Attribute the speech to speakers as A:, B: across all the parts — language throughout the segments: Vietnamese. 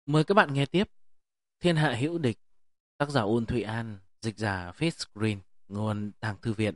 A: Mời các bạn nghe tiếp Thiên hạ hữu địch, tác giả Ôn Thụy An, dịch giả Face Screen, nguồn Tàng Thư Viện.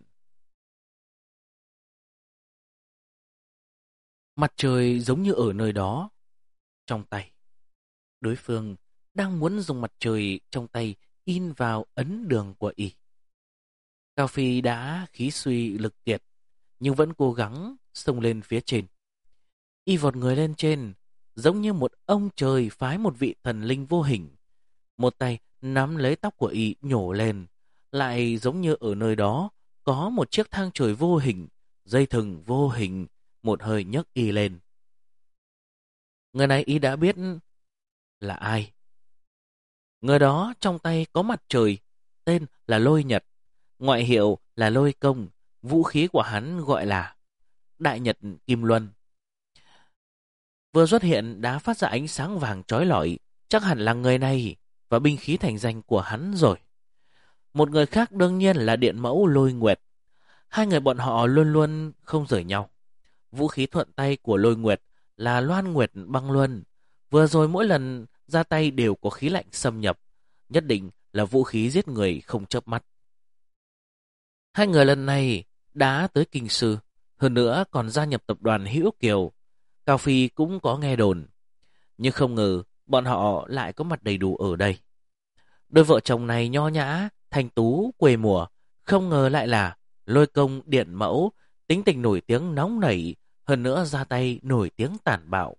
A: Mặt trời giống như ở nơi đó, trong tay. Đối phương đang muốn dùng mặt trời trong tay in vào ấn đường của y. Cao Phi đã khí suy lực kiệt, nhưng vẫn cố gắng xông lên phía trên. Y vọt người lên trên, giống như một ông trời phái một vị thần linh vô hình. Một tay nắm lấy tóc của y nhổ lên, lại giống như ở nơi đó có một chiếc thang trời vô hình, dây thừng vô hình, một hơi nhấc y lên. Người này y đã biết là ai. Người đó trong tay có mặt trời, tên là Lôi Nhật, ngoại hiệu là Lôi Công, vũ khí của hắn gọi là Đại Nhật Kim Luân. Vừa xuất hiện đã phát ra ánh sáng vàng chói lọi, chắc hẳn là người này và binh khí thành danh của hắn rồi. Một người khác đương nhiên là điện mẫu Lôi Nguyệt. Hai người bọn họ luôn luôn không rời nhau. Vũ khí thuận tay của Lôi Nguyệt là Loan Nguyệt Băng Luân. Vừa rồi mỗi lần ra tay đều có khí lạnh xâm nhập, nhất định là vũ khí giết người không chớp mắt. Hai người lần này đã tới Kinh Sư, hơn nữa còn gia nhập tập đoàn Hữu Kiều. Cao Phi cũng có nghe đồn, nhưng không ngờ bọn họ lại có mặt đầy đủ ở đây. Đôi vợ chồng này nho nhã, thanh tú, quê mùa, không ngờ lại là Lôi Công điện mẫu, tính tình nổi tiếng nóng nảy, hơn nữa ra tay nổi tiếng tàn bạo.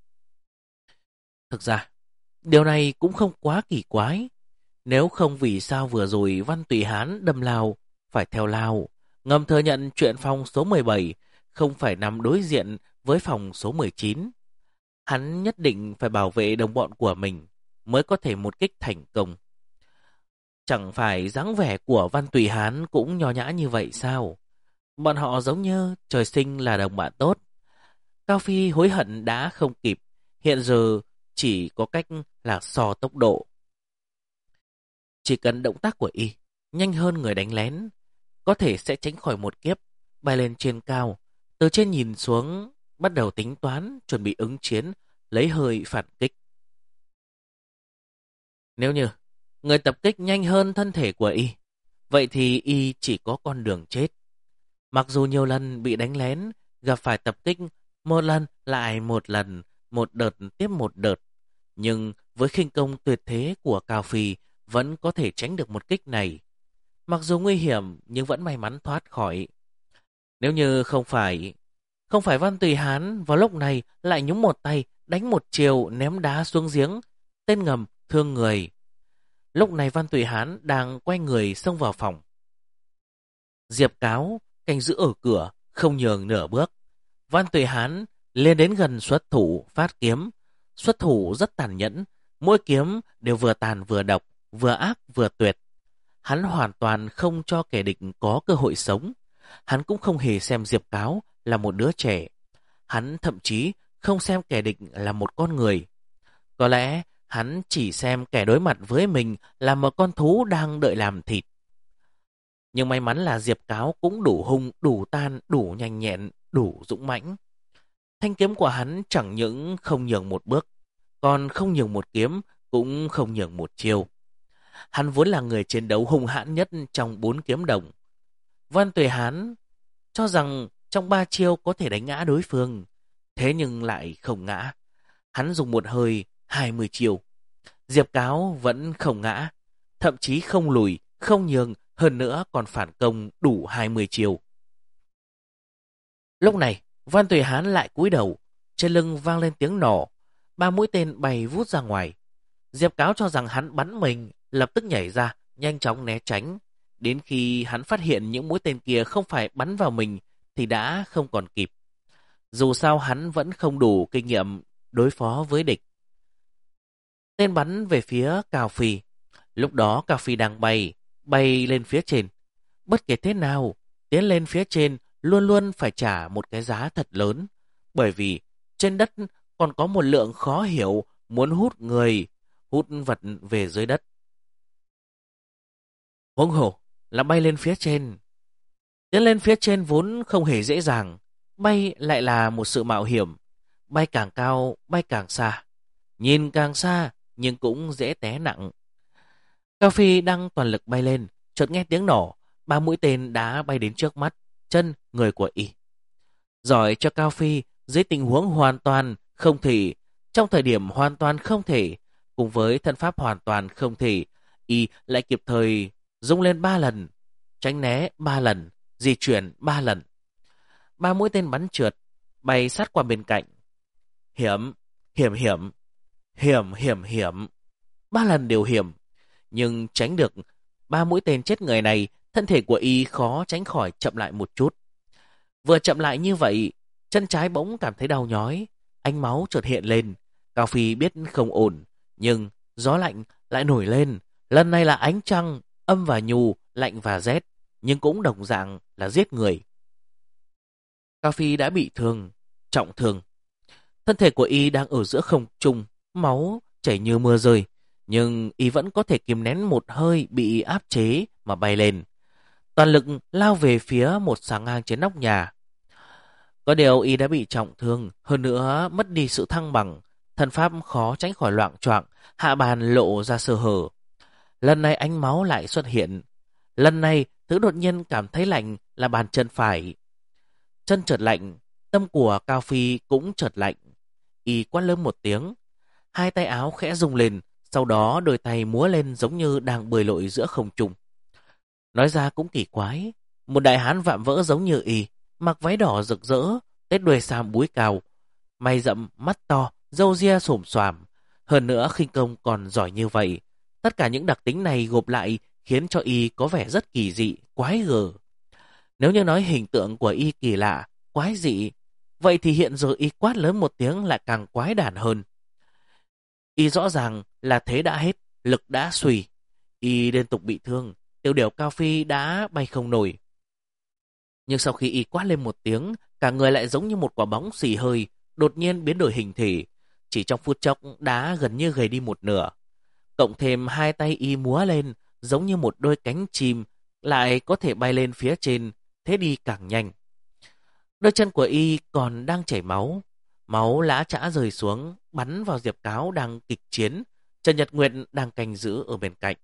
A: Thực ra, điều này cũng không quá kỳ quái. Nếu không vì sao vừa rồi Văn Tùy Hán đâm lao, phải theo lao, ngầm thừa nhận chuyện phòng số 17 không phải nằm đối diện với phòng số 19. Hắn nhất định phải bảo vệ đồng bọn của mình mới có thể một kích thành công. Chẳng phải dáng vẻ của Văn Tùy Hán cũng nho nhã như vậy sao? Bọn họ giống như trời sinh là đồng bạn tốt. Cao Phi hối hận đã không kịp, hiện giờ chỉ có cách là so tốc độ. Chỉ cần động tác của y nhanh hơn người đánh lén, có thể sẽ tránh khỏi một kiếp, bay lên trên cao, từ trên nhìn xuống, bắt đầu tính toán, chuẩn bị ứng chiến, lấy hơi phản kích. Nếu như người tập kích nhanh hơn thân thể của y, vậy thì y chỉ có con đường chết. Mặc dù nhiều lần bị đánh lén, gặp phải tập kích, một lần lại một lần, một đợt tiếp một đợt, nhưng với khinh công tuyệt thế của Cao Phi vẫn có thể tránh được một kích này. Mặc dù nguy hiểm nhưng vẫn may mắn thoát khỏi. Nếu như không phải Văn Tùy Hán vào lúc này lại nhúng một tay, đánh một chiều ném đá xuống giếng, tên ngầm thương người. Lúc này Văn Tùy Hán đang quay người xông vào phòng. Diệp Cáo canh giữ ở cửa, không nhường nửa bước. Văn Tùy Hán lên đến gần xuất thủ phát kiếm. Xuất thủ rất tàn nhẫn, mỗi kiếm đều vừa tàn vừa độc, vừa ác vừa tuyệt. Hắn hoàn toàn không cho kẻ địch có cơ hội sống. Hắn cũng không hề xem Diệp Cáo là một đứa trẻ. Hắn thậm chí không xem kẻ địch là một con người. Có lẽ hắn chỉ xem kẻ đối mặt với mình là một con thú đang đợi làm thịt. Nhưng may mắn là Diệp Cáo cũng đủ hung, đủ tan, đủ nhanh nhẹn, đủ dũng mãnh. Thanh kiếm của hắn chẳng những không nhường một bước, còn không nhường một kiếm, cũng không nhường một chiêu. Hắn vốn là người chiến đấu hung hãn nhất trong 4 kiếm đồng. Văn Tuệ Hán cho rằng trong 3 chiêu có thể đánh ngã đối phương, thế nhưng lại không ngã. Hắn dùng một hơi 20 chiêu. Diệp Cáo vẫn không ngã, thậm chí không lùi, không nhường, hơn nữa còn phản công đủ 20 chiêu. Lúc này, Văn Tuệ Hán lại cúi đầu, trên lưng vang lên tiếng nổ, 3 mũi tên bay vút ra ngoài. Diệp Cáo cho rằng hắn bắn mình, lập tức nhảy ra, nhanh chóng né tránh. Đến khi hắn phát hiện những mũi tên kia không phải bắn vào mình thì đã không còn kịp. Dù sao hắn vẫn không đủ kinh nghiệm đối phó với địch. Tên bắn về phía Cao Phi. Lúc đó Cao Phi đang bay lên phía trên. Bất kể thế nào, tiến lên phía trên luôn luôn phải trả một cái giá thật lớn. Bởi vì trên đất còn có một lượng khó hiểu muốn hút người, hút vật về dưới đất. Huống hồ là bay lên phía trên. Tiến lên phía trên vốn không hề dễ dàng. Bay lại là một sự mạo hiểm. Bay càng cao, bay càng xa. Nhìn càng xa, nhưng cũng dễ té nặng. Cao Phi đang toàn lực bay lên, chợt nghe tiếng nổ, 3 mũi tên đã bay đến trước mắt, chân, người của y. Giỏi cho Cao Phi, dưới tình huống hoàn toàn không thể, trong thời điểm hoàn toàn không thể, cùng với thân pháp hoàn toàn không thể, y lại kịp thời rung lên 3 lần, tránh né 3 lần, di chuyển 3 lần. 3 mũi tên bắn trượt, bay sát qua bên cạnh. Hiểm, hiểm hiểm, hiểm hiểm hiểm. 3 lần đều hiểm, nhưng tránh được 3 mũi tên chết người này, thân thể của y khó tránh khỏi chậm lại một chút. Vừa chậm lại như vậy, chân trái bỗng cảm thấy đau nhói, ánh máu chợt hiện lên. Cao Phi biết không ổn, nhưng gió lạnh lại nổi lên. Lần này là ánh trăng, âm và nhu, lạnh và rét, nhưng cũng đồng dạng là giết người. Cao Phi đã bị thương, trọng thương. Thân thể của y đang ở giữa không trung, máu chảy như mưa rơi, nhưng y vẫn có thể kìm nén một hơi bị áp chế mà bay lên. Toàn lực lao về phía một xà ngang trên nóc nhà. Có điều y đã bị trọng thương, hơn nữa mất đi sự thăng bằng, thân pháp khó tránh khỏi loạng choạng, hạ bàn lộ ra sơ hở. Lần này ánh máu lại xuất hiện. Lần này thứ đột nhiên cảm thấy lạnh là bàn chân phải. Chân chợt lạnh, tâm của Cao Phi cũng chợt lạnh. Y quát lớn một tiếng, hai tay áo khẽ rung lên, sau đó đôi tay múa lên giống như đang bơi lội giữa không trung. Nói ra cũng kỳ quái, một đại hán vạm vỡ giống như y, mặc váy đỏ rực rỡ, tết đuôi sam búi cao, mày rậm, mắt to, râu ria xồm xoàm, hơn nữa khinh công còn giỏi như vậy. Tất cả những đặc tính này gộp lại khiến cho y có vẻ rất kỳ dị, quái gở. Nếu như nói hình tượng của y kỳ lạ, quái dị, vậy thì hiện giờ y quát lớn một tiếng lại càng quái đản hơn. Y rõ ràng là thế đã hết, lực đã suy, y liên tục bị thương, tiêu điều Cao Phi đã bay không nổi. Nhưng sau khi y quát lên một tiếng, cả người lại giống như một quả bóng xì hơi, đột nhiên biến đổi hình thể, chỉ trong phút chốc đã gần như gầy đi một nửa. Cộng thêm hai tay y múa lên, giống như một đôi cánh chim, lại có thể bay lên phía trên, thế đi càng nhanh. Đôi chân của y còn đang chảy máu, máu lã chã rơi xuống, bắn vào Diệp Cáo đang kịch chiến, Trần Nhật Nguyệt đang canh giữ ở bên cạnh.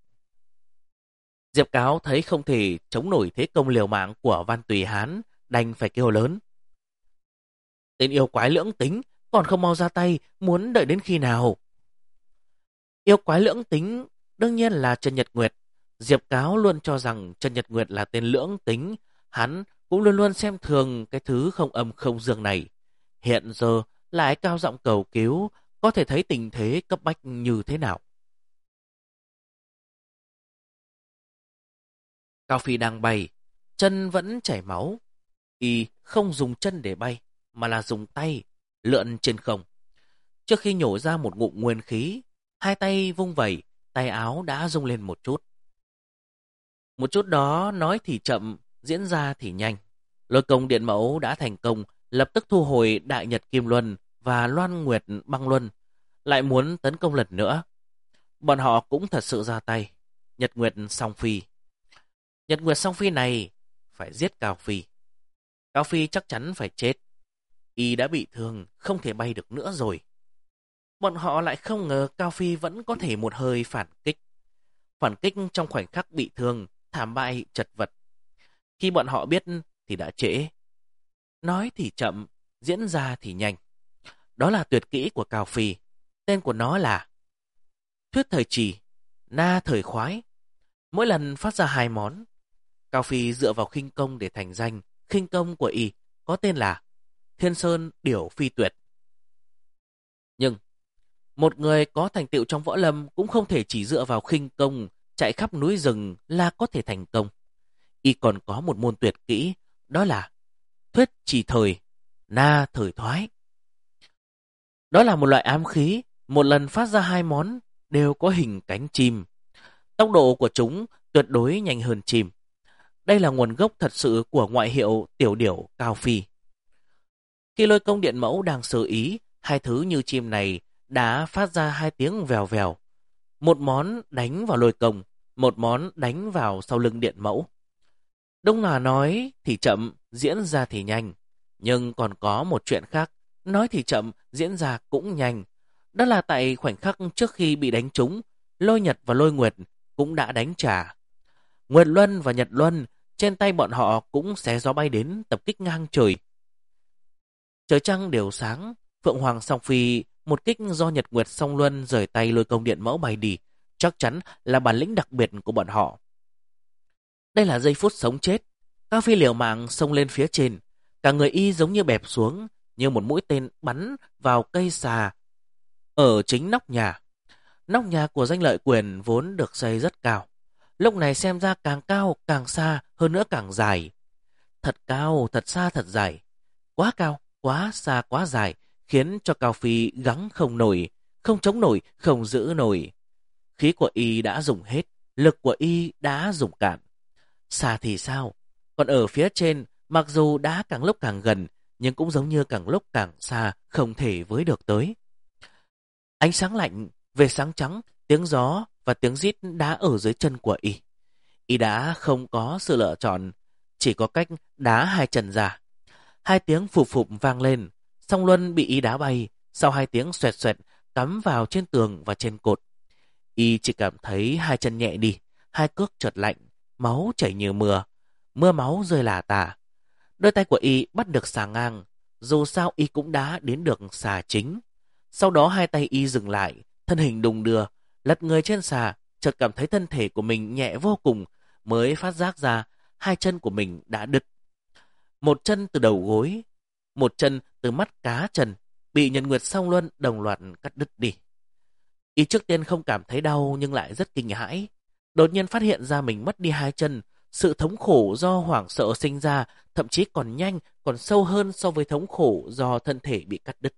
A: Diệp Cáo thấy không thể chống nổi thế công liều mạng của Văn Tùy Hán, đành phải kêu lớn. Tên yêu quái lưỡng tính, còn không mau ra tay, muốn đợi đến khi nào? Yêu quái lưỡng tính đương nhiên là Trần Nhật Nguyệt. Diệp Cáo luôn cho rằng Trần Nhật Nguyệt là tên lưỡng tính, hắn cũng luôn luôn xem thường cái thứ không âm không dương này. Hiện giờ lại cao giọng cầu cứu, có thể thấy tình thế cấp bách như thế nào. Cao Phi đang bay, chân vẫn chảy máu. Y không dùng chân để bay, mà là dùng tay, lượn trên không. Trước khi nhổ ra một ngụm nguyên khí, hai tay vung vẩy, tay áo đã rung lên một chút. Một chút đó nói thì chậm, diễn ra thì nhanh. Lôi công điện mẫu đã thành công, lập tức thu hồi Đại Nhật Kim Luân và Loan Nguyệt Băng Luân, lại muốn tấn công lần nữa. Bọn họ cũng thật sự ra tay. Nhật Nguyệt Song Phi. Nhật Nguyệt Song Phi này phải giết Cao Phi. Cao Phi chắc chắn phải chết. Y đã bị thương, không thể bay được nữa rồi. Bọn họ lại không ngờ Cao Phi vẫn có thể một hơi phản kích. Phản kích trong khoảnh khắc bị thương, thảm bại, chật vật. Khi bọn họ biết thì đã trễ. Nói thì chậm, diễn ra thì nhanh. Đó là tuyệt kỹ của Cao Phi. Tên của nó là Thuyết Thời Trì, Na Thời Khoái. Mỗi lần phát ra 2 món. Cao Phi dựa vào khinh công để thành danh. Khinh công của y có tên là Thiên Sơn Điểu Phi Tuyệt. Nhưng một người có thành tựu trong võ lâm cũng không thể chỉ dựa vào khinh công chạy khắp núi rừng là có thể thành công. Y còn có một môn tuyệt kỹ, đó là Thuyết Trì Thời, Na Thời Thoái. Đó là một loại ám khí, một lần phát ra 2 món đều có hình cánh chim. Tốc độ của chúng tuyệt đối nhanh hơn chim. Đây là nguồn gốc thật sự của ngoại hiệu tiểu điểu Cao Phi. Khi Lôi công điện mẫu đang sơ ý, hai thứ như chim này đã phát ra 2 tiếng vèo vèo. Một món đánh vào Lôi công, một món đánh vào sau lưng điện mẫu. Đúng là nói thì chậm, diễn ra thì nhanh. Nhưng còn có một chuyện khác, nói thì chậm, diễn ra cũng nhanh. Đó là tại khoảnh khắc trước khi bị đánh trúng, Lôi Nhật và Lôi Nguyệt cũng đã đánh trả. Nguyệt Luân và Nhật Luân trên tay bọn họ cũng xé gió bay đến tập kích ngang trời. Trời trăng đều sáng, Phượng Hoàng Song Phi một kích do Nhật Nguyệt Song Luân rời tay Lôi Công Điện Mẫu bay đi, chắc chắn là bản lĩnh đặc biệt của bọn họ. Đây là giây phút sống chết. Cao Phi liều mạng xông lên phía trên, cả người y giống như bẹp xuống, như một mũi tên bắn vào cây xà ở chính nóc nhà. Nóc nhà của Danh Lợi Quyền vốn được xây rất cao, lúc này xem ra càng cao, càng xa, hơn nữa càng dài. Thật cao, thật xa, thật dài. Quá cao, quá xa, quá dài, khiến cho Cao Phi gắng không nổi, không chống nổi, không giữ nổi. Khí của y đã dùng hết, lực của y đã dùng cạn. Xa thì sao? Còn ở phía trên, mặc dù đá càng lúc càng gần, nhưng cũng giống như càng lúc càng xa, không thể với được tới. Ánh sáng lạnh, về sáng trắng, tiếng gió và tiếng rít đá ở dưới chân của y. Y đã không có sự lựa chọn, chỉ có cách đá hai chân ra. Hai tiếng phụp phụp vang lên, Song Luân bị y đá bay, sau hai tiếng xoẹt xoẹt cắm vào trên tường và trên cột. Y chỉ cảm thấy hai chân nhẹ đi, hai cước chợt lạnh, máu chảy như mưa, mưa máu rơi lả tả. Đôi tay của y bắt được xà ngang, dù sao y cũng đã đến được xà chính. Sau đó hai tay y dừng lại, thân hình đùng đưa, lật người trên xà, chợt cảm thấy thân thể của mình nhẹ vô cùng, mới phát giác ra hai chân của mình đã đứt. Một chân từ đầu gối, một chân từ mắt cá chân, bị Nhật Nguyệt Song Luân đồng loạt cắt đứt đi. Y trước tiên không cảm thấy đau nhưng lại rất kinh hãi. Đột nhiên phát hiện ra mình mất đi hai chân, sự thống khổ do hoảng sợ sinh ra thậm chí còn nhanh, còn sâu hơn so với thống khổ do thân thể bị cắt đứt.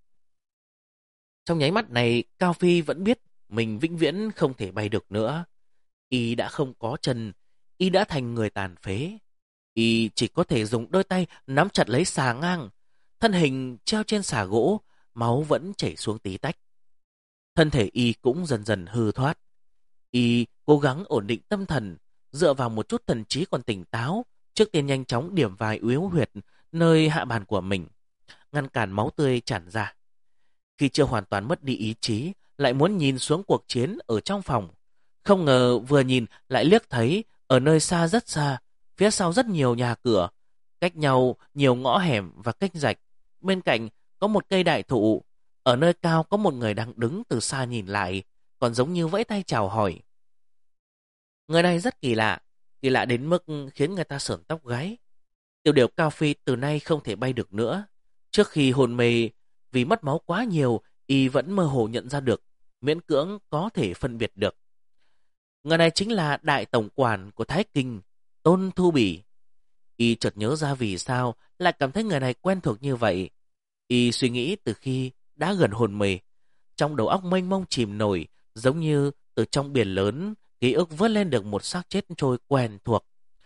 A: Trong nháy mắt này, Cao Phi vẫn biết mình vĩnh viễn không thể bay được nữa. Y đã không có chân, y đã thành người tàn phế. Y chỉ có thể dùng đôi tay nắm chặt lấy xà ngang, thân hình treo trên xà gỗ, máu vẫn chảy xuống tí tách. Thân thể y cũng dần dần hư thoát. Y cố gắng ổn định tâm thần, dựa vào một chút thần trí còn tỉnh táo, trước tiên nhanh chóng điểm vài yếu huyệt nơi hạ bàn của mình, ngăn cản máu tươi tràn ra. Khi chưa hoàn toàn mất đi ý chí, lại muốn nhìn xuống cuộc chiến ở trong phòng. Không ngờ vừa nhìn lại liếc thấy ở nơi xa rất xa, phía sau rất nhiều nhà cửa, cách nhau nhiều ngõ hẻm và kênh rạch. Bên cạnh có một cây đại thụ, ở nơi cao có một người đang đứng từ xa nhìn lại, còn giống như vẫy tay chào hỏi. Người này rất kỳ lạ đến mức khiến người ta sởn tóc gáy. Tiểu điểu Cao Phi từ nay không thể bay được nữa. Trước khi hôn mê, vì mất máu quá nhiều, y vẫn mơ hồ nhận ra được, miễn cưỡng có thể phân biệt được. Người này chính là đại tổng quản của Thái Kinh, Tôn Thu Bỉ. Y chợt nhớ ra vì sao lại cảm thấy người này quen thuộc như vậy. Y suy nghĩ từ khi đã gần hôn mê, trong đầu óc mênh mông chìm nổi, giống như từ trong biển lớn, ký ức vớt lên được một xác chết trôi quen thuộc.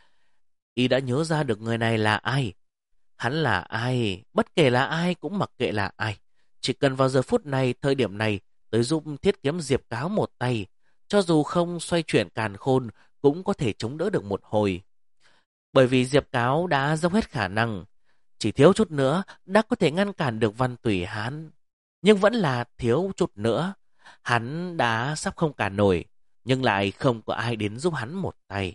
A: Y đã nhớ ra được người này là ai. Hắn là ai, bất kể là ai cũng mặc kệ là ai. Chỉ cần vào giờ phút này, thời điểm này, tới giúp Thiết Kiếm Diệp Cáo một tay, cho dù không xoay chuyển càn khôn, cũng có thể chống đỡ được một hồi. Bởi vì Diệp Cáo đã dốc hết khả năng, chỉ thiếu chút nữa đã có thể ngăn cản được Văn Tùy Hán. Nhưng vẫn là thiếu chút nữa, hắn đã sắp không cản nổi, nhưng lại không có ai đến giúp hắn một tay.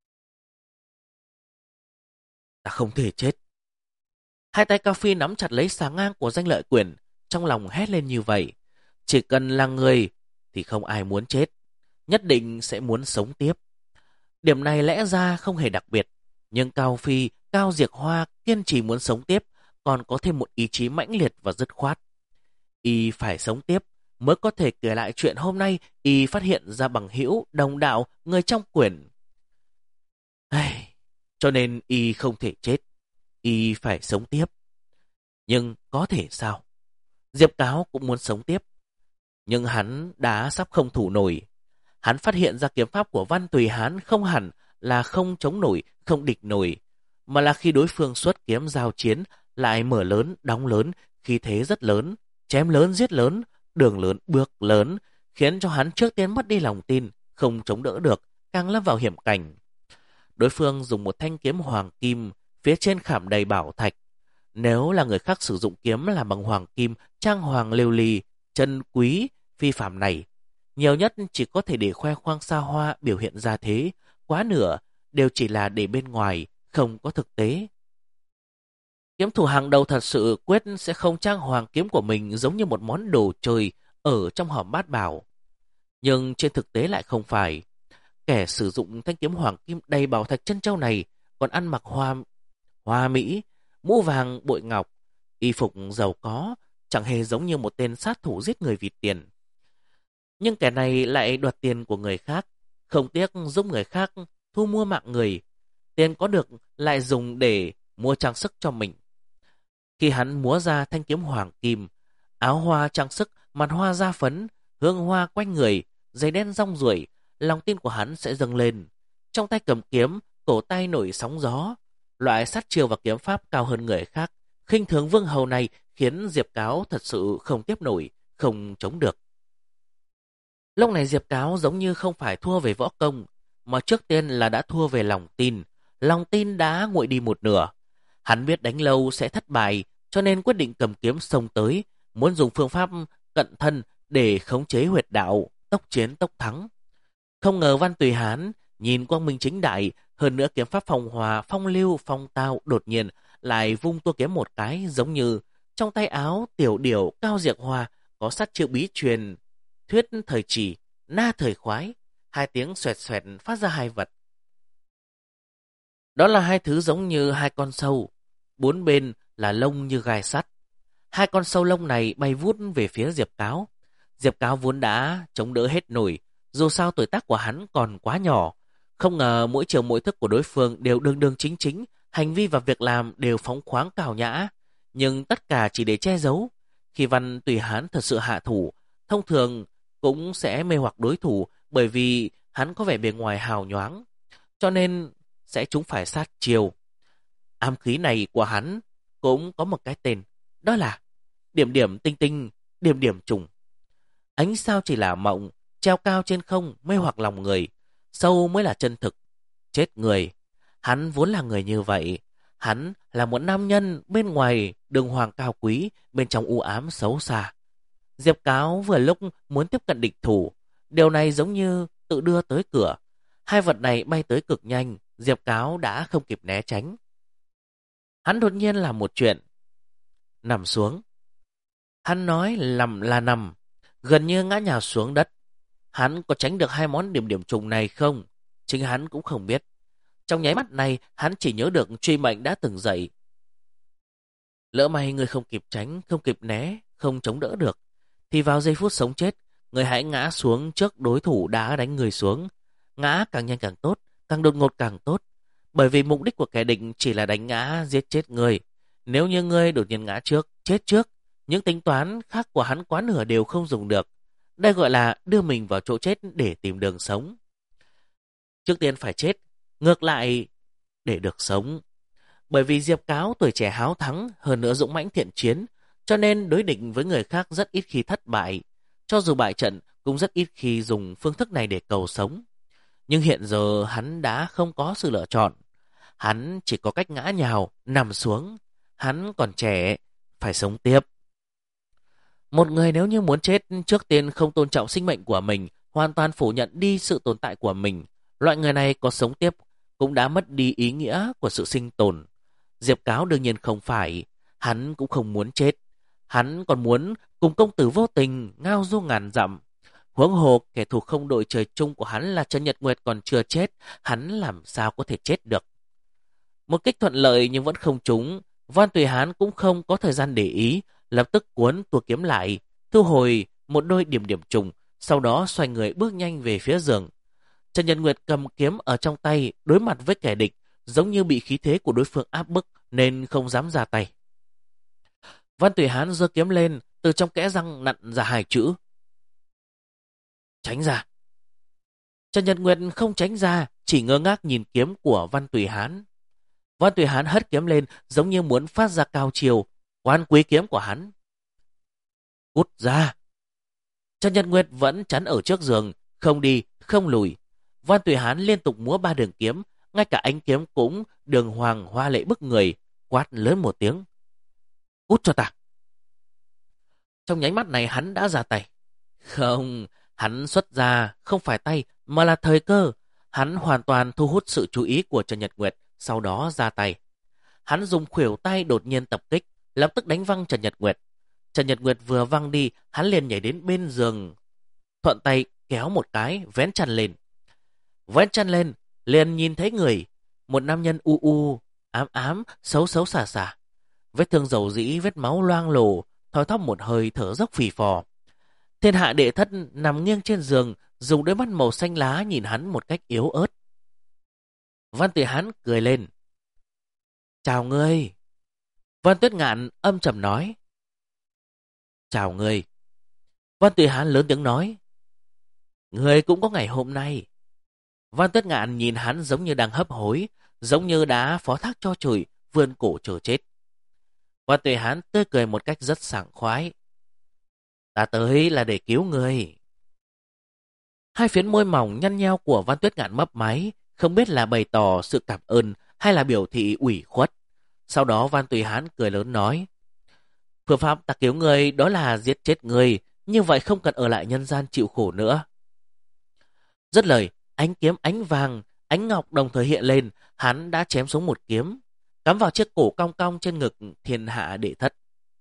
A: Ta không thể chết. Hai tay Cao Phi nắm chặt lấy xà ngang của Danh Lợi Quyền, trong lòng hét lên như vậy. Chỉ cần là người thì không ai muốn chết, nhất định sẽ muốn sống tiếp. Điểm này lẽ ra không hề đặc biệt, nhưng Cao Phi, Cao Diệc Hoa kiên trì muốn sống tiếp, còn có thêm một ý chí mãnh liệt và dứt khoát. Y phải sống tiếp mới có thể kể lại chuyện hôm nay y phát hiện ra bằng hữu, đồng đạo, người trong quyển. Cho nên y không thể chết, y phải sống tiếp. Nhưng có thể sao? Diệp Cáo cũng muốn sống tiếp, nhưng hắn đã sắp không thủ nổi. Hắn phát hiện ra kiếm pháp của Văn Tùy Hán không hẳn là không chống nổi, không địch nổi, mà là khi đối phương xuất kiếm giao chiến lại mở lớn, đóng lớn, khí thế rất lớn, chém lớn giết lớn, đường lớn bước lớn, khiến cho hắn trước tiên mất đi lòng tin, không chống đỡ được, càng lâm vào hiểm cảnh. Đối phương dùng một thanh kiếm hoàng kim, phía trên khảm đầy bảo thạch. Nếu là người khác sử dụng kiếm làm bằng hoàng kim, trang hoàng lưu ly, chân quý, phi phàm này. Nhiều nhất chỉ có thể để khoe khoang xa hoa biểu hiện ra thế, quá nửa đều chỉ là để bên ngoài, không có thực tế. Kiếm thủ hàng đầu thật sự quyết sẽ không trang hoàng kiếm của mình giống như một món đồ chơi ở trong hòm bát bảo. Nhưng trên thực tế lại không phải. Kẻ sử dụng thanh kiếm hoàng kim đầy bảo thạch chân châu này còn ăn mặc hoa mỹ, mũ vàng bội ngọc, y phục giàu có, chẳng hề giống như một tên sát thủ giết người vì tiền. Nhưng kẻ này lại đoạt tiền của người khác, không tiếc giúp người khác thu mua mạng người. Tiền có được lại dùng để mua trang sức cho mình. Khi hắn múa ra thanh kiếm hoàng kim, áo hoa trang sức, mặt hoa da phấn, hương hoa quanh người, giày đen rong ruổi, lòng tin của hắn sẽ dâng lên. Trong tay cầm kiếm, cổ tay nổi sóng gió. Loại sát chiêu và kiếm pháp cao hơn người khác, khinh thường vương hầu này khiến Diệp Cáo thật sự không tiếp nổi, không chống được. Lúc này Diệp Cáo giống như không phải thua về võ công, mà trước tiên là đã thua về lòng tin. Lòng tin đã nguội đi một nửa. Hắn biết đánh lâu sẽ thất bại, cho nên quyết định cầm kiếm xông tới, muốn dùng phương pháp cận thân để khống chế huyệt đạo, tốc chiến tốc thắng. Không ngờ Văn Tùy Hán nhìn quang minh chính đại, hơn nữa kiếm pháp phong hòa, phong lưu, phong tao đột nhiên lại vung tua kiếm một cái, giống như trong tay áo tiểu điểu cao diệc hoa có sát chiêu bí truyền, thuyết thời chỉ, na thời khoái, hai tiếng xoẹt xoẹt phát ra hai vật. Đó là hai thứ giống như hai con sâu, bốn bên là lông như gai sắt. Hai con sâu lông này bay vút về phía Diệp Cáo. Diệp Cáo vốn đã chống đỡ hết nổi, dù sao tuổi tác của hắn còn quá nhỏ. Không ngờ mỗi chiều mỗi thức của đối phương đều đường đường chính chính, hành vi và việc làm đều phóng khoáng cào nhã. Nhưng tất cả chỉ để che giấu. Khi Văn Tùy Hán thật sự hạ thủ, thông thường cũng sẽ mê hoặc đối thủ bởi vì hắn có vẻ bề ngoài hào nhoáng. Cho nên sẽ chúng phải sát chiều. Ám khí này của hắn cũng có một cái tên, đó là điểm điểm tinh tinh, điểm điểm trùng. Ánh sao chỉ là mộng, treo cao trên không mê hoặc lòng người, sâu mới là chân thực. Chết người, hắn vốn là người như vậy. Hắn là một nam nhân bên ngoài đường hoàng cao quý, bên trong u ám xấu xa. Diệp Cáo vừa lúc muốn tiếp cận địch thủ, điều này giống như tự đưa tới cửa. Hai vật này bay tới cực nhanh, Diệp Cáo đã không kịp né tránh. Hắn đột nhiên làm một chuyện, nằm xuống. Hắn nói nằm là nằm, gần như ngã nhào xuống đất. Hắn có tránh được hai món điểm điểm trùng này không? Chính hắn cũng không biết. Trong nháy mắt này, hắn chỉ nhớ được truy mệnh đã từng dậy. Lỡ may người không kịp tránh, không kịp né, không chống đỡ được, thì vào giây phút sống chết, người hãy ngã xuống trước đối thủ đã đánh người xuống. Ngã càng nhanh càng tốt, càng đột ngột càng tốt. Bởi vì mục đích của kẻ địch chỉ là đánh ngã, giết chết người. Nếu như ngươi đột nhiên ngã trước, chết trước, những tính toán khác của hắn quá nửa đều không dùng được. Đây gọi là đưa mình vào chỗ chết để tìm đường sống. Trước tiên phải chết, ngược lại để được sống. Bởi vì Diệp Cáo tuổi trẻ háo thắng, hơn nữa dũng mãnh thiện chiến, cho nên đối địch với người khác rất ít khi thất bại. Cho dù bại trận cũng rất ít khi dùng phương thức này để cầu sống. Nhưng hiện giờ hắn đã không có sự lựa chọn. Hắn chỉ có cách ngã nhào, nằm xuống. Hắn còn trẻ, phải sống tiếp. Một người nếu như muốn chết, trước tiên không tôn trọng sinh mệnh của mình, hoàn toàn phủ nhận đi sự tồn tại của mình. Loại người này có sống tiếp cũng đã mất đi ý nghĩa của sự sinh tồn. Diệp Cáo đương nhiên không phải. Hắn cũng không muốn chết. Hắn còn muốn cùng công tử vô tình ngao du ngàn dặm. Huống hồ kẻ thù không đội trời chung của hắn là Trần Nhật Nguyệt còn chưa chết, hắn làm sao có thể chết được. Một kích thuận lợi nhưng vẫn không trúng. Văn Tùy Hán cũng không có thời gian để ý, lập tức cuốn tua kiếm lại, thu hồi một đôi điểm điểm trùng, sau đó xoay người bước nhanh về phía giường. Trần Nhật Nguyệt cầm kiếm ở trong tay, đối mặt với kẻ địch, giống như bị khí thế của đối phương áp bức nên không dám ra tay. Văn Tùy Hán giơ kiếm lên, từ trong kẽ răng nặn ra hai chữ: tránh ra. Trần Nhật Nguyệt không tránh ra, chỉ ngơ ngác nhìn kiếm của Văn Tùy Hán. Văn Tùy Hán hất kiếm lên, giống như muốn phát ra cao chiều, quan quý kiếm của hắn. Cút ra! Trần Nhật Nguyệt vẫn chắn ở trước giường, không đi, không lùi. Văn Tùy Hán liên tục múa ba đường kiếm, ngay cả ánh kiếm cũng đường hoàng hoa lệ bức người, quát lớn một tiếng: cút cho ta! Trong nháy mắt này hắn đã ra tay. Không, hắn xuất ra không phải tay mà là thời cơ. Hắn hoàn toàn thu hút sự chú ý của Trần Nhật Nguyệt, sau đó ra tay. Hắn dùng khuỷu tay đột nhiên tập kích, lập tức đánh văng Trần Nhật Nguyệt. Trần Nhật Nguyệt vừa văng đi, hắn liền nhảy đến bên giường, thuận tay kéo một cái, vén chăn lên. Vén chăn lên, liền nhìn thấy người, một nam nhân u u, ám ám, xấu xấu xả xả. Vết thương dầu dĩ, vết máu loang lổ, thoi thóp một hơi thở dốc phì phò. Thiên hạ đệ thất nằm nghiêng trên giường, dùng đôi mắt màu xanh lá nhìn hắn một cách yếu ớt. Văn Tuyệt Hán cười lên. Chào ngươi. Văn Tuyết Ngạn âm trầm nói. Chào ngươi. Văn Tuyệt Hán lớn tiếng nói. Ngươi cũng có ngày hôm nay. Văn Tuyết Ngạn nhìn hắn giống như đang hấp hối, giống như đã phó thác cho trời, vươn cổ chờ chết. Văn Tuyệt Hán tươi cười một cách rất sảng khoái. Ta tới là để cứu ngươi. Hai phiến môi mỏng nhăn nheo của Văn Tuyết Ngạn mấp máy, không biết là bày tỏ sự cảm ơn hay là biểu thị ủy khuất. Sau đó Văn Tùy Hán cười lớn nói. Phương pháp ta cứu ngươi đó là giết chết ngươi, như vậy không cần ở lại nhân gian chịu khổ nữa. Dứt lời, ánh kiếm ánh vàng, ánh ngọc đồng thời hiện lên, hắn đã chém xuống một kiếm, cắm vào chiếc cổ cong cong trên ngực thiên hạ đệ thất.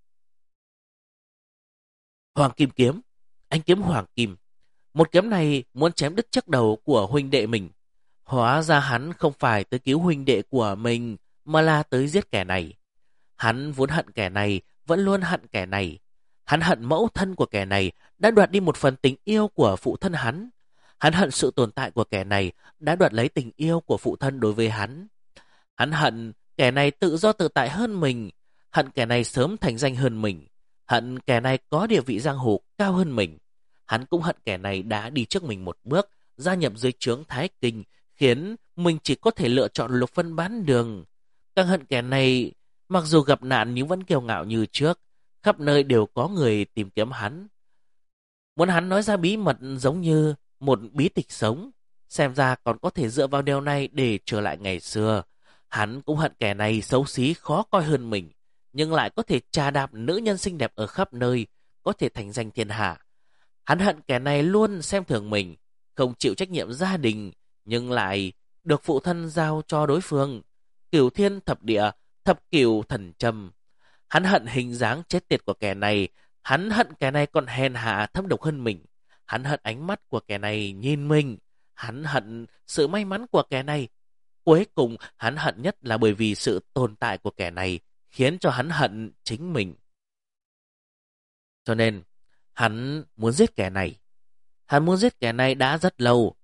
A: Hoàng kim kiếm, ánh kiếm hoàng kim. Một kiếm này muốn chém đứt chiếc đầu của huynh đệ mình. Hóa ra hắn không phải tới cứu huynh đệ của mình, mà là tới giết kẻ này. Hắn vốn hận kẻ này, vẫn luôn hận kẻ này. Hắn hận mẫu thân của kẻ này đã đoạt đi một phần tình yêu của phụ thân hắn. Hắn hận sự tồn tại của kẻ này đã đoạt lấy tình yêu của phụ thân đối với hắn. Hắn hận kẻ này tự do tự tại hơn mình, hận kẻ này sớm thành danh hơn mình, hận kẻ này có địa vị giang hồ cao hơn mình. Hắn cũng hận kẻ này đã đi trước mình một bước, gia nhập dưới trướng Thái Kinh, khiến mình chỉ có thể lựa chọn Lục Vân bán đường. Càng hận kẻ này, mặc dù gặp nạn nhưng vẫn kiêu ngạo như trước, khắp nơi đều có người tìm kiếm hắn. Muốn hắn nói ra bí mật giống như một bí tịch sống, xem ra còn có thể dựa vào điều này để trở lại ngày xưa. Hắn cũng hận kẻ này xấu xí khó coi hơn mình, nhưng lại có thể trà đạp nữ nhân xinh đẹp ở khắp nơi, có thể thành danh thiên hạ. Hắn hận kẻ này luôn xem thường mình, không chịu trách nhiệm gia đình, nhưng lại được phụ thân giao cho đối phương. Cửu thiên thập địa, thập cửu thần châm. Hắn hận hình dáng chết tiệt của kẻ này, hắn hận kẻ này còn hèn hạ thâm độc hơn mình. Hắn hận ánh mắt của kẻ này nhìn mình, hắn hận sự may mắn của kẻ này. Cuối cùng, hắn hận nhất là bởi vì sự tồn tại của kẻ này khiến cho hắn hận chính mình. Cho nên, hắn muốn giết kẻ này. Hắn muốn giết kẻ này đã rất lâu,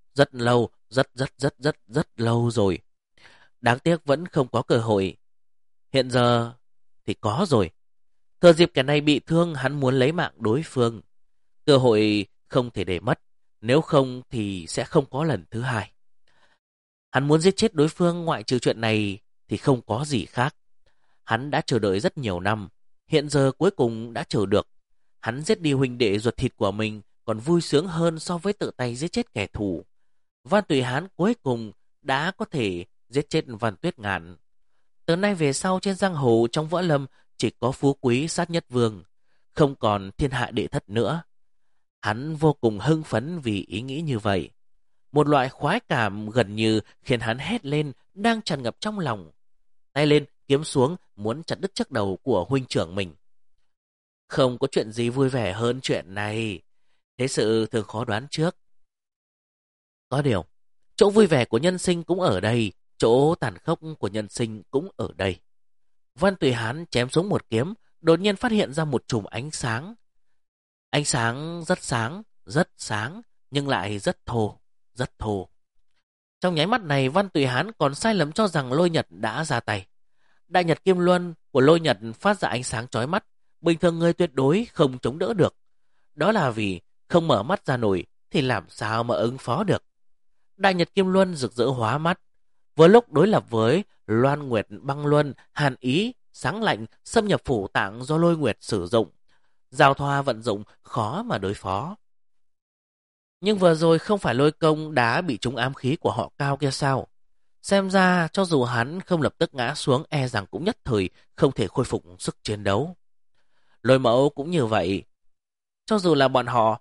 A: rất lâu rồi. Đáng tiếc vẫn không có cơ hội. Hiện giờ thì có rồi. Thừa dịp kẻ này bị thương, hắn muốn lấy mạng đối phương. Cơ hội không thể để mất, nếu không thì sẽ không có lần thứ hai. Hắn muốn giết chết đối phương, ngoại trừ chuyện này thì không có gì khác. Hắn đã chờ đợi rất nhiều năm, hiện giờ cuối cùng đã chờ được. Hắn giết đi huynh đệ ruột thịt của mình còn vui sướng hơn so với tự tay giết chết kẻ thù. Văn Tùy Hán cuối cùng đã có thể giết chết Văn Tuyết Ngạn. Từ nay về sau trên giang hồ trong võ lâm chỉ có phú quý sát nhất vương, không còn thiên hạ đệ thất nữa. Hắn vô cùng hưng phấn vì ý nghĩ như vậy. Một loại khoái cảm gần như khiến hắn hét lên đang tràn ngập trong lòng. Tay lên, kiếm xuống, muốn chặt đứt chiếc đầu của huynh trưởng mình. Không có chuyện gì vui vẻ hơn chuyện này. Thế sự thường khó đoán trước. Có điều, chỗ vui vẻ của nhân sinh cũng ở đây, chỗ tàn khốc của nhân sinh cũng ở đây. Văn Tùy Hán chém xuống một kiếm, đột nhiên phát hiện ra một chùm ánh sáng. Ánh sáng, rất sáng, nhưng lại rất thô. Trong nháy mắt này, Văn Tùy Hán còn sai lầm cho rằng Lôi Nhật đã ra tay. Đại nhật kim luân của Lôi Nhật phát ra ánh sáng chói mắt, bình thường người tuyệt đối không chống đỡ được. Đó là vì không mở mắt ra nổi thì làm sao mà ứng phó được. Đại nhật kim luân rực rỡ hóa mắt, vừa lúc đối lập với Loan Nguyệt băng luân, hàn ý, sáng lạnh xâm nhập phủ tạng do Lôi Nguyệt sử dụng. Giao thoa vận dụng khó mà đối phó. Nhưng vừa rồi không phải Lôi Công đã bị trúng ám khí của họ Cao kia sao? Xem ra cho dù hắn không lập tức ngã xuống, e rằng cũng nhất thời không thể khôi phục sức chiến đấu. Lôi Mẫu cũng như vậy. Cho dù là bọn họ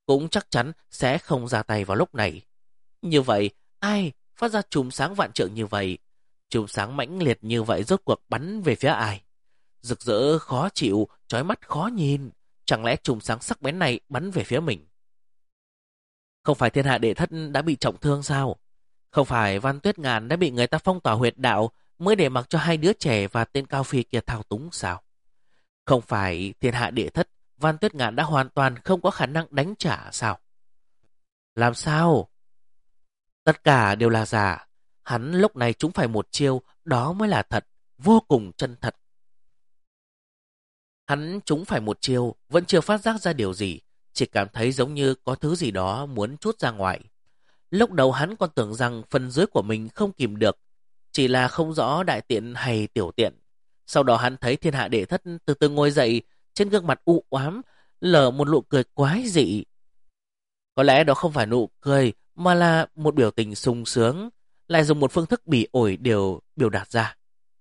A: cũng chắc chắn sẽ không ra tay vào lúc này. Như vậy, ai phát ra chùm sáng vạn trượng như vậy? Chùm sáng mãnh liệt như vậy rốt cuộc bắn về phía ai? Rực rỡ khó chịu, chói mắt khó nhìn. Chẳng lẽ chùm sáng sắc bén này bắn về phía mình? Không phải thiên hạ đệ thất đã bị trọng thương sao? Không phải Văn Tuyết Ngàn đã bị người ta phong tỏa huyệt đạo mới để mặc cho hai đứa trẻ và tên Cao Phi kia thao túng sao? Không phải thiên hạ đệ thất, Văn Tuyết Ngạn đã hoàn toàn không có khả năng đánh trả sao? Làm sao? Tất cả đều là giả. Hắn lúc này chúng phải một chiêu, đó mới là thật, vô cùng chân thật. Hắn chúng phải một chiêu, vẫn chưa phát giác ra điều gì, chỉ cảm thấy giống như có thứ gì đó muốn trút ra ngoài. Lúc đầu hắn còn tưởng rằng phần dưới của mình không kìm được, chỉ là không rõ đại tiện hay tiểu tiện. Sau đó hắn thấy thiên hạ đệ thất từ từ ngồi dậy, trên gương mặt u oám, lở một nụ cười quái dị. Có lẽ đó không phải nụ cười, mà là một biểu tình sung sướng, lại dùng một phương thức bỉ ổi đều biểu đạt ra.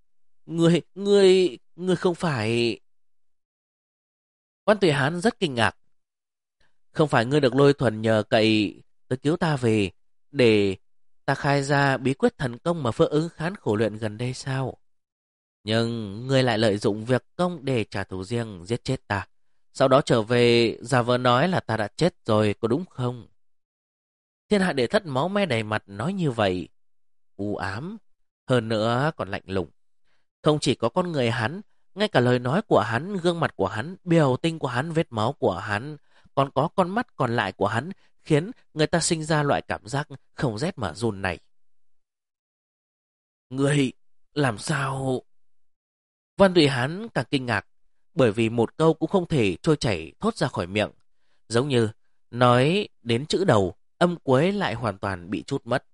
A: Ngươi không phải... Quan Tùy Hán rất kinh ngạc. Không phải ngươi được Lôi Thuần nhờ cậy tới cứu ta về, để ta khai ra bí quyết thần công mà Phượng Ứng Khán khổ luyện gần đây sao? Nhưng ngươi lại lợi dụng việc công để trả thù riêng giết chết ta. Sau đó trở về giả vờ nói là ta đã chết rồi, có đúng không? Thiên hạ đệ thất máu me đầy mặt nói như vậy. U ám, hơn nữa còn lạnh lùng. Không chỉ có con người hắn, ngay cả lời nói của hắn, gương mặt của hắn, biểu tình của hắn, vết máu của hắn, còn có con mắt còn lại của hắn, khiến người ta sinh ra loại cảm giác không rét mà run này. Người làm sao... Văn Tùy Hán càng kinh ngạc, bởi vì một câu cũng không thể trôi chảy thốt ra khỏi miệng. Giống như nói đến chữ đầu, âm cuối lại hoàn toàn bị trút mất.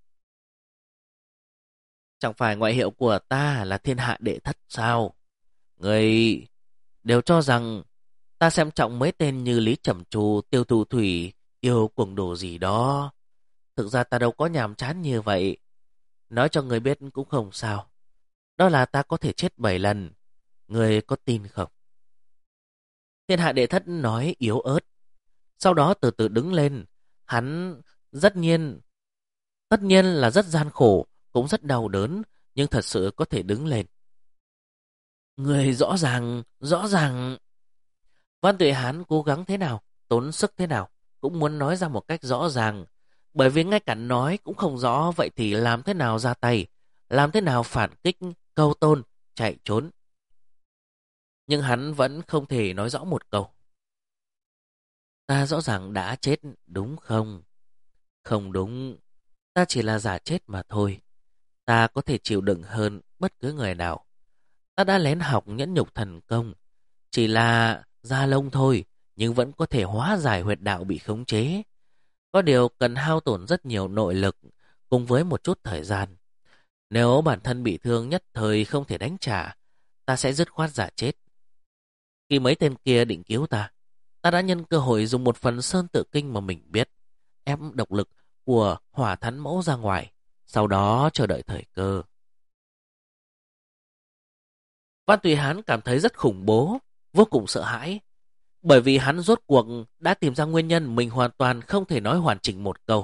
A: Chẳng phải ngoại hiệu của ta là thiên hạ đệ thất sao? Người đều cho rằng ta xem trọng mấy tên như Lý Trầm Trù, Tiêu Thụ Thủy, yêu cuồng đồ gì đó. Thực ra ta đâu có nhàm chán như vậy. Nói cho người biết cũng không sao. Đó là ta có thể chết 7 lần. Người có tin không? Thiên hạ đệ thất nói yếu ớt. Sau đó từ từ đứng lên. Hắn tất nhiên là rất gian khổ, cũng rất đau đớn, nhưng thật sự có thể đứng lên. Người rõ ràng. Văn Tuệ Hán cố gắng thế nào, tốn sức thế nào, cũng muốn nói ra một cách rõ ràng. Bởi vì ngay cả nói cũng không rõ, vậy thì làm thế nào ra tay, làm thế nào phản kích, câu tôn, chạy trốn. Nhưng hắn vẫn không thể nói rõ một câu. Ta rõ ràng đã chết, đúng không? Không đúng, ta chỉ là giả chết mà thôi. Ta có thể chịu đựng hơn bất cứ người nào. Ta đã lén học nhẫn nhục thần công, chỉ là da lông thôi, nhưng vẫn có thể hóa giải huyệt đạo bị khống chế. Có điều cần hao tổn rất nhiều nội lực, cùng với một chút thời gian. Nếu bản thân bị thương nhất thời không thể đánh trả, ta sẽ dứt khoát giả chết. Khi mấy tên kia định cứu ta, ta đã nhân cơ hội dùng một phần sơn tự kinh mà mình biết, ép độc lực của hỏa thánh mẫu ra ngoài, sau đó chờ đợi thời cơ. Văn Tùy Hán cảm thấy rất khủng bố, vô cùng sợ hãi, bởi vì hắn rốt cuộc đã tìm ra nguyên nhân mình hoàn toàn không thể nói hoàn chỉnh một câu.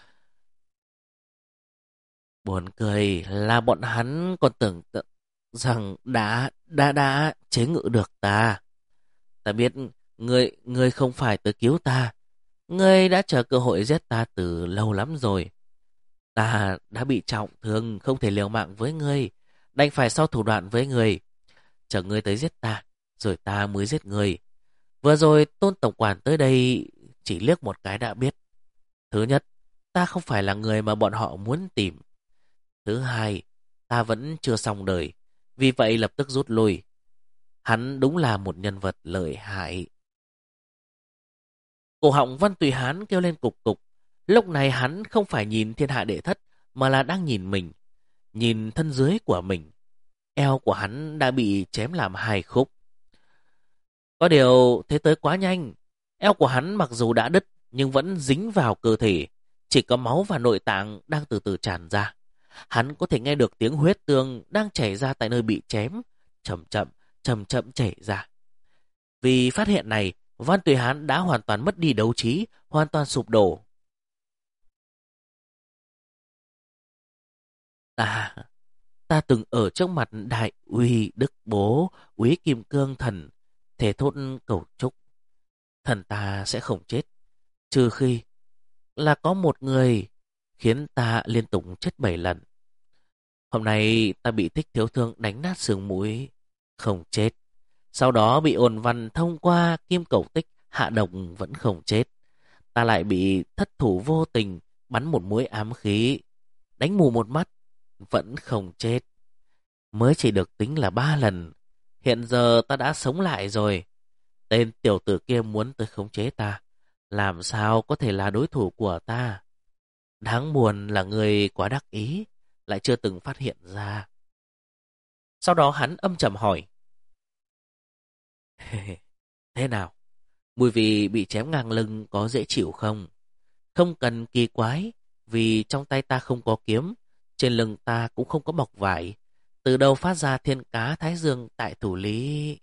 A: Buồn cười là bọn hắn còn tưởng tượng rằng đã chế ngự được ta. Ta biết ngươi không phải tới cứu ta. Ngươi đã chờ cơ hội giết ta từ lâu lắm rồi. Ta đã bị trọng thương, không thể liều mạng với ngươi, đành phải sau thủ đoạn với ngươi. Chờ ngươi tới giết ta, rồi ta mới giết ngươi. Vừa rồi Tôn tổng quản tới đây chỉ liếc một cái đã biết. Thứ nhất, ta không phải là người mà bọn họ muốn tìm. Thứ hai, ta vẫn chưa xong đời, vì vậy lập tức rút lui. Hắn đúng là một nhân vật lợi hại. Cổ họng Văn Tùy Hán kêu lên cục cục. Lúc này hắn không phải nhìn thiên hạ đệ thất, mà là đang nhìn mình, nhìn thân dưới của mình. Eo của hắn đã bị chém làm hai khúc. Có điều thế tới quá nhanh. Eo của hắn mặc dù đã đứt, nhưng vẫn dính vào cơ thể. Chỉ có máu và nội tạng đang từ từ tràn ra. Hắn có thể nghe được tiếng huyết tương đang chảy ra tại nơi bị chém, chậm chậm chảy ra. Vì phát hiện này, Văn Tùy Hán đã hoàn toàn mất đi đấu trí, hoàn toàn sụp đổ. Ta, ta từng ở trước mặt đại uy đức bố, úy kim cương thần, thể thốt cầu chúc. Thần ta sẽ không chết, trừ khi là có một người khiến ta liên tục chết 7 lần. Hôm nay ta bị Thích Thiếu Thương đánh nát xương mũi, không chết. Sau đó bị ôn văn thông qua kim cẩu tích hạ độc vẫn không chết. Ta lại bị thất thủ vô tình bắn một mũi ám khí, đánh mù một mắt, vẫn không chết. Mới chỉ được tính là 3 lần. Hiện giờ ta đã sống lại rồi. Tên tiểu tử kia muốn tới khống chế ta, làm sao có thể là đối thủ của ta. Đáng buồn là người quá đắc ý, lại chưa từng phát hiện ra. Sau đó hắn âm trầm hỏi. Thế nào? Mùi vị bị chém ngang lưng có dễ chịu không? Không cần kỳ quái, vì trong tay ta không có kiếm, trên lưng ta cũng không có bọc vải. Từ đâu phát ra thiên cá thái dương tại thủ lý?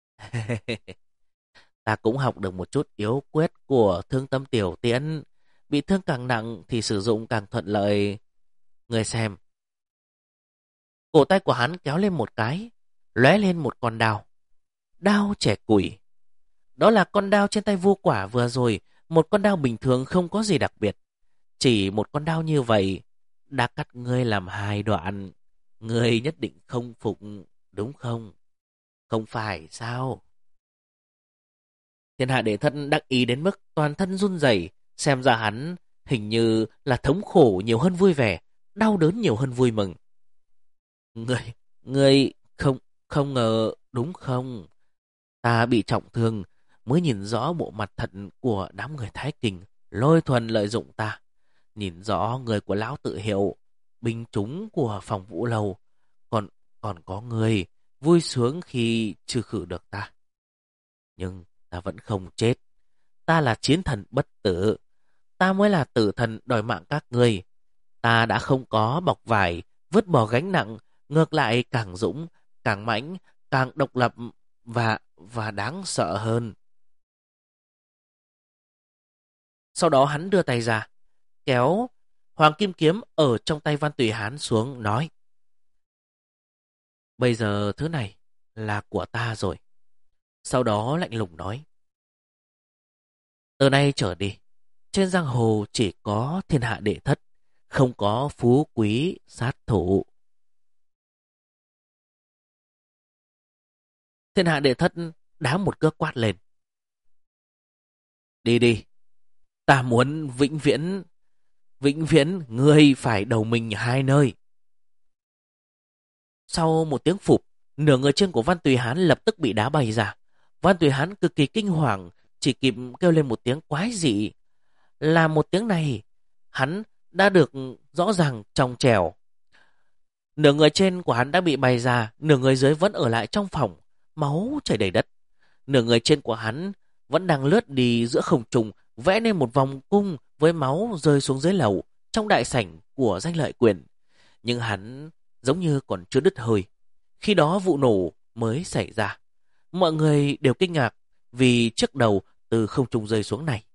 A: Ta cũng học được một chút yếu quyết của thương tâm tiểu tiễn. Bị thương càng nặng thì sử dụng càng thuận lợi. Người xem. Cổ tay của hắn kéo lên một cái, lóe lên một con đao. Đao trẻ củi. Đó là con đao trên tay vua quả vừa rồi, một con đao bình thường không có gì đặc biệt. Chỉ một con đao như vậy đã cắt ngươi làm 2 đoạn. Ngươi nhất định không phục, đúng không? Không phải sao? Thiên hạ đệ thất đắc ý đến mức toàn thân run rẩy, xem ra hắn hình như là thống khổ nhiều hơn vui vẻ, đau đớn nhiều hơn vui mừng. Ngươi không không ngờ đúng không? Ta bị trọng thương mới nhìn rõ bộ mặt thật của đám người Thái Kinh, lôi thuần lợi dụng ta. Nhìn rõ người của lão tự hiệu, binh chúng của phòng Vũ Lầu, còn còn có người vui sướng khi trừ khử được ta. Nhưng ta vẫn không chết. Ta là chiến thần bất tử. Ta mới là tử thần đòi mạng các ngươi. Ta đã không có bọc vải, vứt bỏ gánh nặng, ngược lại càng dũng, càng mãnh, càng độc lập và đáng sợ hơn. Sau đó hắn đưa tay ra, kéo Hoàng Kim Kiếm ở trong tay Văn Tùy Hán xuống, nói: Bây giờ thứ này là của ta rồi. Sau đó lạnh lùng nói: Từ nay trở đi, trên giang hồ chỉ có thiên hạ đệ thất, không có phú quý sát thủ. Thiên hạ đệ thất đá một cước quát lên: Đi đi, ta muốn vĩnh viễn ngươi phải đầu mình 2 nơi. Sau một tiếng phục, nửa người trên của Văn Tùy Hán lập tức bị đá bay ra. Văn Tùy Hán cực kỳ kinh hoàng, chỉ kịp kêu lên một tiếng quái dị. Là một tiếng này, hắn đã được rõ ràng trong trẻo. Nửa người trên của hắn đã bị bay ra, nửa người dưới vẫn ở lại trong phòng, máu chảy đầy đất. Nửa người trên của hắn vẫn đang lướt đi giữa không trung, vẽ nên một vòng cung với máu rơi xuống dưới lầu trong đại sảnh của Danh Lợi Quyền. Nhưng hắn giống như còn chưa đứt hơi. Khi đó vụ nổ mới xảy ra. Mọi người đều kinh ngạc vì chiếc đầu từ không trung rơi xuống này